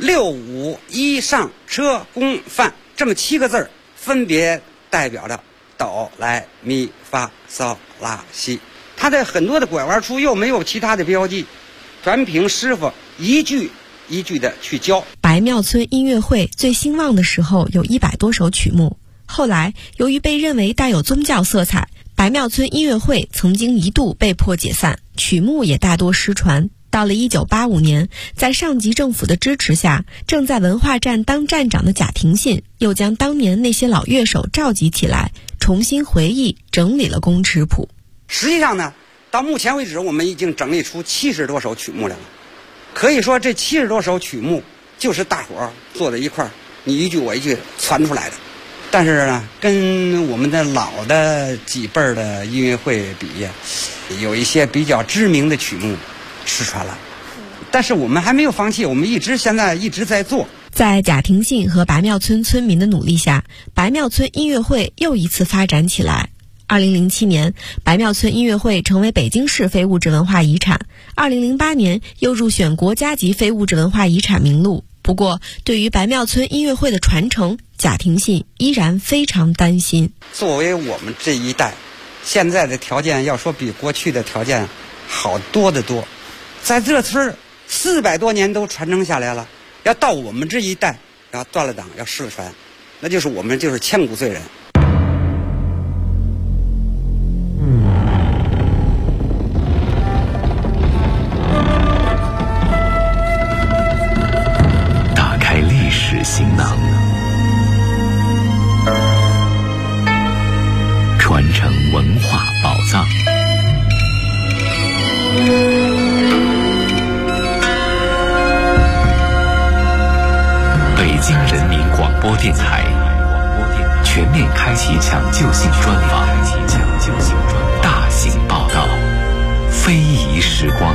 6、5、1上车宫范这么7个字，分别代表着哆来咪发嗦拉西。它的很多的拐弯处又没有其他的标记，全凭师傅一句一句的去教。 白庙村音乐会最兴旺的时候有100多首曲目，后来由于被认为带有宗教色彩，白庙村音乐会曾经一度被迫解散，曲目也大多失传。到了1985年，在上级政府的支持下，正在文化站当站长的贾廷信又将当年那些老乐手召集起来，重新回忆整理了宫尺谱。 实际上呢，到目前为止我们已经整理出70多首曲目来了。可以说这70多首曲目就是大伙儿坐在一块儿，你一句我一句传出来的。但是呢，跟我们的老的几辈儿的音乐会比，有一些比较知名的曲目失传了。但是我们还没有放弃，我们现在一直在做。 在贾廷信和白庙村村民的努力下，白庙村音乐会又一次发展起来。2007年，白庙村音乐会成为北京市非物质文化遗产。2008年又入选国家级非物质文化遗产名录。不过，对于白庙村音乐会的传承，贾廷信依然非常担心。 作为我们这一代，现在的条件要说比过去的条件好多得多。在这村400多年都传承下来了，要到我们这一代， 要断了档，要失了传，那就是我们就是千古罪人。 打开历史行囊，传承文化宝藏。北京人民广播电台全面开启抢救性专访，大型报道，非遗时光。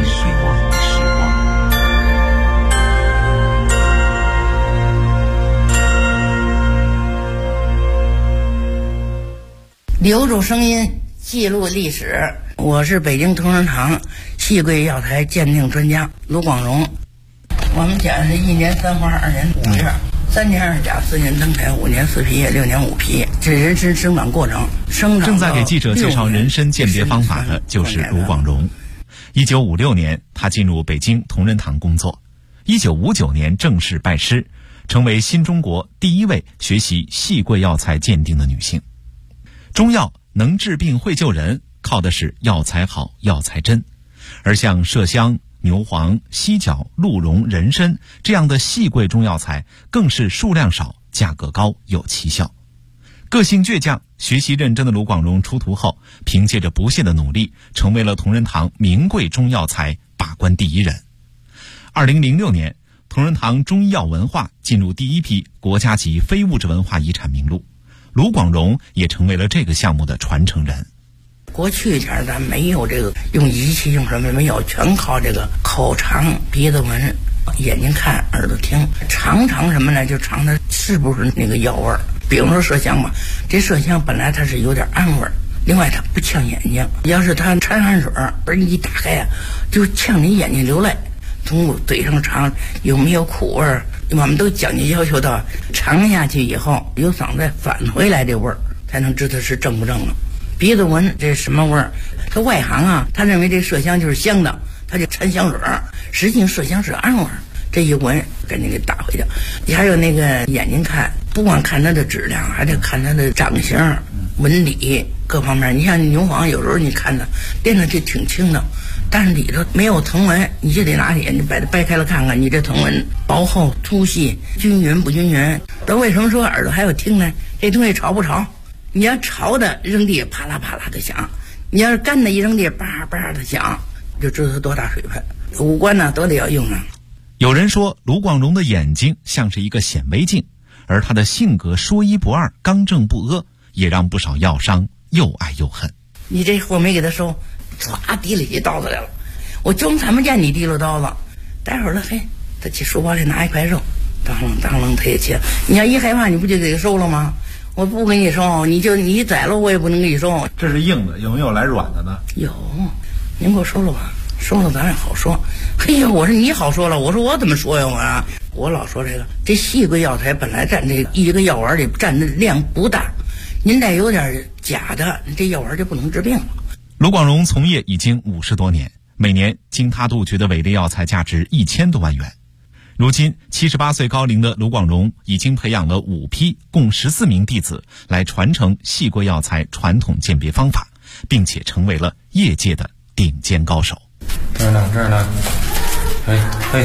留住声音，记录历史。我是北京同仁堂戏桂药材鉴定专家卢广荣。我们讲是1年3花2年5月，3年2甲4年登台5年4皮6年5皮，这人参生长过程。 正在给记者介绍人参鉴别方法的就是卢广荣。1956年，他进入北京同仁堂工作。1959年正式拜师，成为新中国第一位学习戏桂药材鉴定的女性。中药能治病会救人，靠的是药材好、药材真。而像麝香、牛黄、犀角、鹿茸、人参这样的细桂中药材，更是数量少、价格高、有奇效。个性倔强、学习认真的卢广荣出徒后，凭借着不懈的努力，成为了同仁堂名贵中药材把关第一人。2006年，同仁堂中医药文化进入第一批国家级非物质文化遗产名录，卢广荣也成为了这个项目的传承人。 过去前咱没有这个用仪器用什么没有，全靠这个口尝、鼻子闻、眼睛看、耳朵听，尝什么呢？就尝它是不是那个药味儿。比如说麝香吧，这麝香本来它是有点氨味儿，另外它不呛眼睛。要是它掺汗水，而你一打开呀，就呛你眼睛流泪。从嘴上尝有没有苦味儿，我们都讲究要求到尝下去以后，由嗓子返回来这味儿，才能知道是正不正了。鼻子闻这什么味儿？他外行啊，他认为这麝香就是香的，他就掺香水儿，实际上麝香是氨味儿。这一闻，赶紧给打回去。你还有那个眼睛看，不光看它的质量，还得看它的长相、纹理各方面。你像牛黄，有时候你看它练的就挺轻的，但是里头没有藤纹，你就得拿眼睛把它掰开了看看，你这藤纹薄厚、粗细、均匀不均匀。都为什么说耳朵还有听呢？这东西潮不潮？你要潮的扔地啪啦啪啦的响，你要是干的一扔地叭叭的响，就知道它多大水分。五官呢都得要用啊。 有人说卢广荣的眼睛像是一个显微镜，而他的性格说一不二、刚正不阿，也让不少药商又爱又恨。 你这货没给他收，唰提了起刀子来了，我总看不见你提了刀子。待会儿了，嘿，他去书包里拿一块肉，当啷当啷他也切。你要一害怕，你不就给他收了吗？我不给你收，你宰了我也不能给你收。 这是硬的，有没有来软的呢？ 有，您给我收了吧，收了咱也好说。嘿呀，我说你好说了，我说我怎么说呀？我老说这细桂药材本来占这一个药丸里占的量不大，您再有点假的，这药丸就不能治病了。 卢广荣从业已经50多年，每年经他杜绝的伪劣药材价值1000多万元。如今78岁高龄的卢广荣已经培养了5批共14名弟子来传承细桂药材传统鉴别方法，并且成为了业界的顶尖高手。 这儿呢，哎，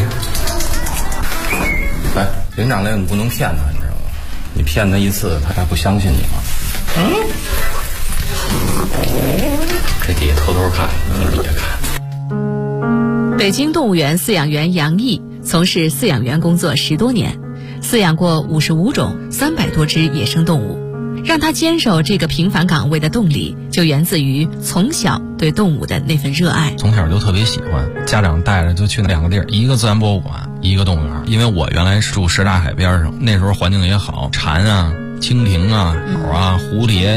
来，林长来，你不能骗他，你知道吗？你骗他一次，他还不相信你吗？这底下偷偷看，你也看。 北京动物园饲养员杨毅从事饲养员工作10多年，饲养过55种300多只野生动物。让他坚守这个平凡岗位的动力，就源自于从小对动物的那份热爱。 从小就特别喜欢，家长带着就去2个地儿，一个自然博物馆，一个动物园。因为我原来住什刹海边上，那时候环境也好，蝉啊、蜻蜓啊、鸟啊、蝴蝶呀、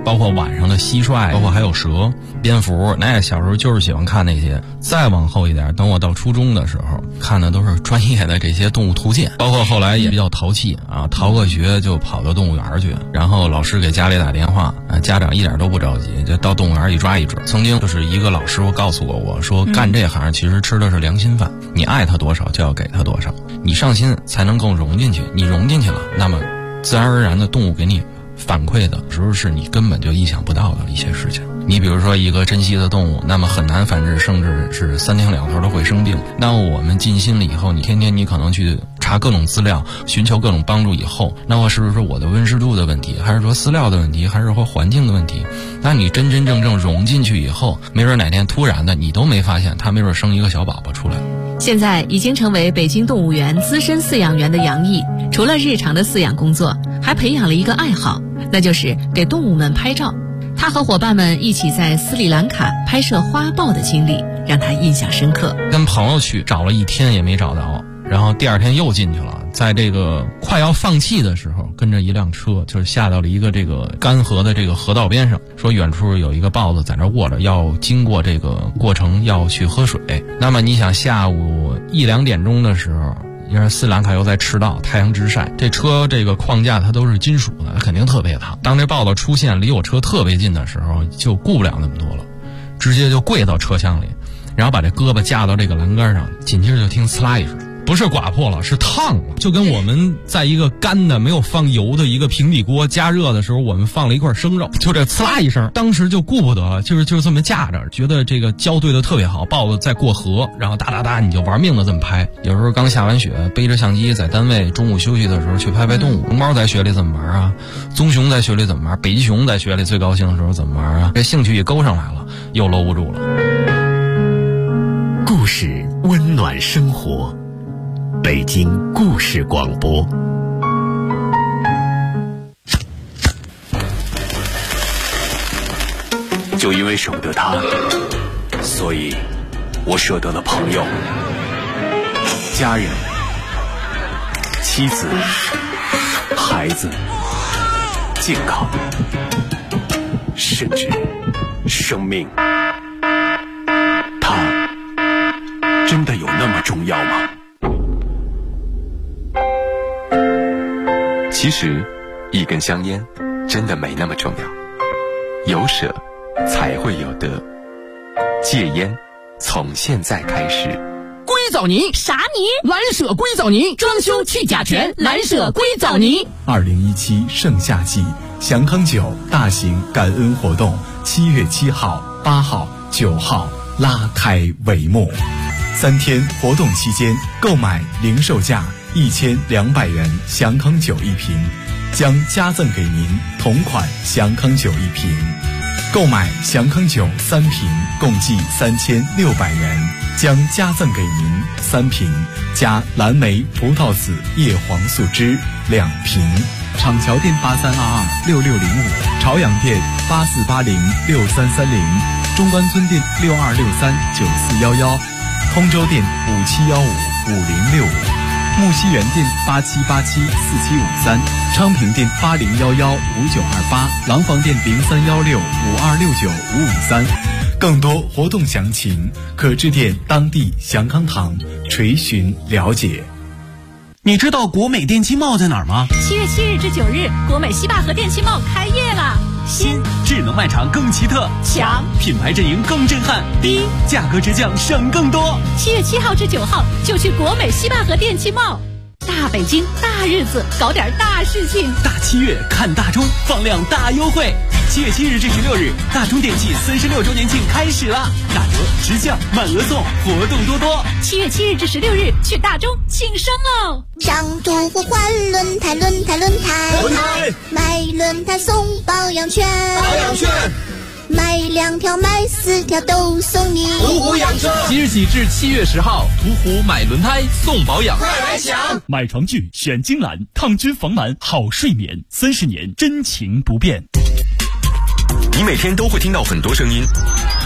包括晚上的蟋蟀，包括还有蛇、蝙蝠。那小时候就是喜欢看那些。再往后一点，等我到初中的时候，看的都是专业的这些动物图鉴，包括后来也比较淘气啊，逃个学就跑到动物园去，然后老师给家里打电话，家长一点都不着急，就到动物园一抓一只。曾经就是一个老师傅告诉过我说，干这行其实吃的是良心饭，你爱他多少就要给他多少，你上心才能更融进去，你融进去了，那么自然而然的动物给你反馈的时候是你根本就意想不到的一些事情。你比如说一个珍稀的动物，那么很难繁殖，甚至是3天2头都会生病。那我们尽心了以后，你天天你可能去查各种资料，寻求各种帮助以后，那我是不是我的温湿度的问题，还是说饲料的问题，还是说环境的问题？那你真真正正融进去以后，没准哪天突然的你都没发现，它没准生一个小宝宝出来。 现在已经成为北京动物园资深饲养员的杨毅，除了日常的饲养工作，还培养了一个爱好，那就是给动物们拍照。他和伙伴们一起在斯里兰卡拍摄花豹的经历让他印象深刻。 跟朋友去找了1天也没找到，然后第2天又进去了，在这个快要放弃的时候，跟着一辆车就是下到了一个这个干涸的这个河道边上，说远处有一个豹子在那卧着，要经过这个过程要去喝水。那么你想下午1、2点钟的时候，因为斯里兰卡又在赤道，太阳直晒，这车这个框架它都是金属的，它肯定特别烫。当这豹子出现离我车特别近的时候，就顾不了那么多了，直接就跪到车厢里，然后把这胳膊架到这个栏杆上，紧接着就听呲啦一声，不是刮破了，是烫了，就跟我们在一个干的没有放油的一个平底锅加热的时候，我们放了一块生肉，就这呲啦一声，当时就顾不得了，就是这么架着，觉得这个胶对的特别好，豹子在过河，然后哒哒哒你就玩命的这么拍。有时候刚下完雪，背着相机在单位中午休息的时候去拍拍动物。熊猫在雪里怎么玩啊？棕熊在雪里怎么玩？北极熊在雪里最高兴的时候怎么玩啊？这兴趣一勾上来了，又搂不住了。 故事温暖生活，北京故事广播。就因为舍不得他，所以我舍得了朋友、家人、妻子、孩子、健康，甚至生命。他真的有那么重要吗？ 其实一根香烟真的没那么重要，有舍才会有得。戒烟从现在开始。 硅藻泥啥泥？ 蓝舍硅藻泥，装修去甲醛，蓝舍硅藻泥。 2017盛夏季祥康酒大型感恩活动7月7号、8号、9号拉开帷幕。3天活动期间，购买零售价1200元祥康酒1瓶，将加赠给您同款祥康酒1瓶。购买祥康酒3瓶，共计3600元，将加赠给您3瓶加蓝莓葡萄籽叶黄素汁2瓶。厂桥店83226605，朝阳店84806330，中关村店62639411，通州店57155065，木樨园店87874753，昌平店80115928，廊坊店031652695553。更多活动详情可致电当地祥康堂垂询了解。 你知道国美电器贸在哪儿吗 ？7月7日至9日，国美西坝河电器贸开业了。 新智能卖场更奇特， 强品牌阵营更震撼，低价格直降，省更多。 7月7号至9号就去国美西坝河电器贸。大北京大日子，搞点大事情。 大7月看大中，放量大优惠。7月7日至16日，大中电器46周年庆开始了，打折、直降、满额送，活动多多。 7月7日至16日，去大中庆生哦！ 上图互换轮胎，买轮胎送保养券，买2条买4条都送你。 途虎养车，即日起至7月10号，途虎买轮胎送保养， 快来抢！ 买床具选金兰，抗菌防螨好睡眠，30年真情不变。 你每天都会听到很多声音，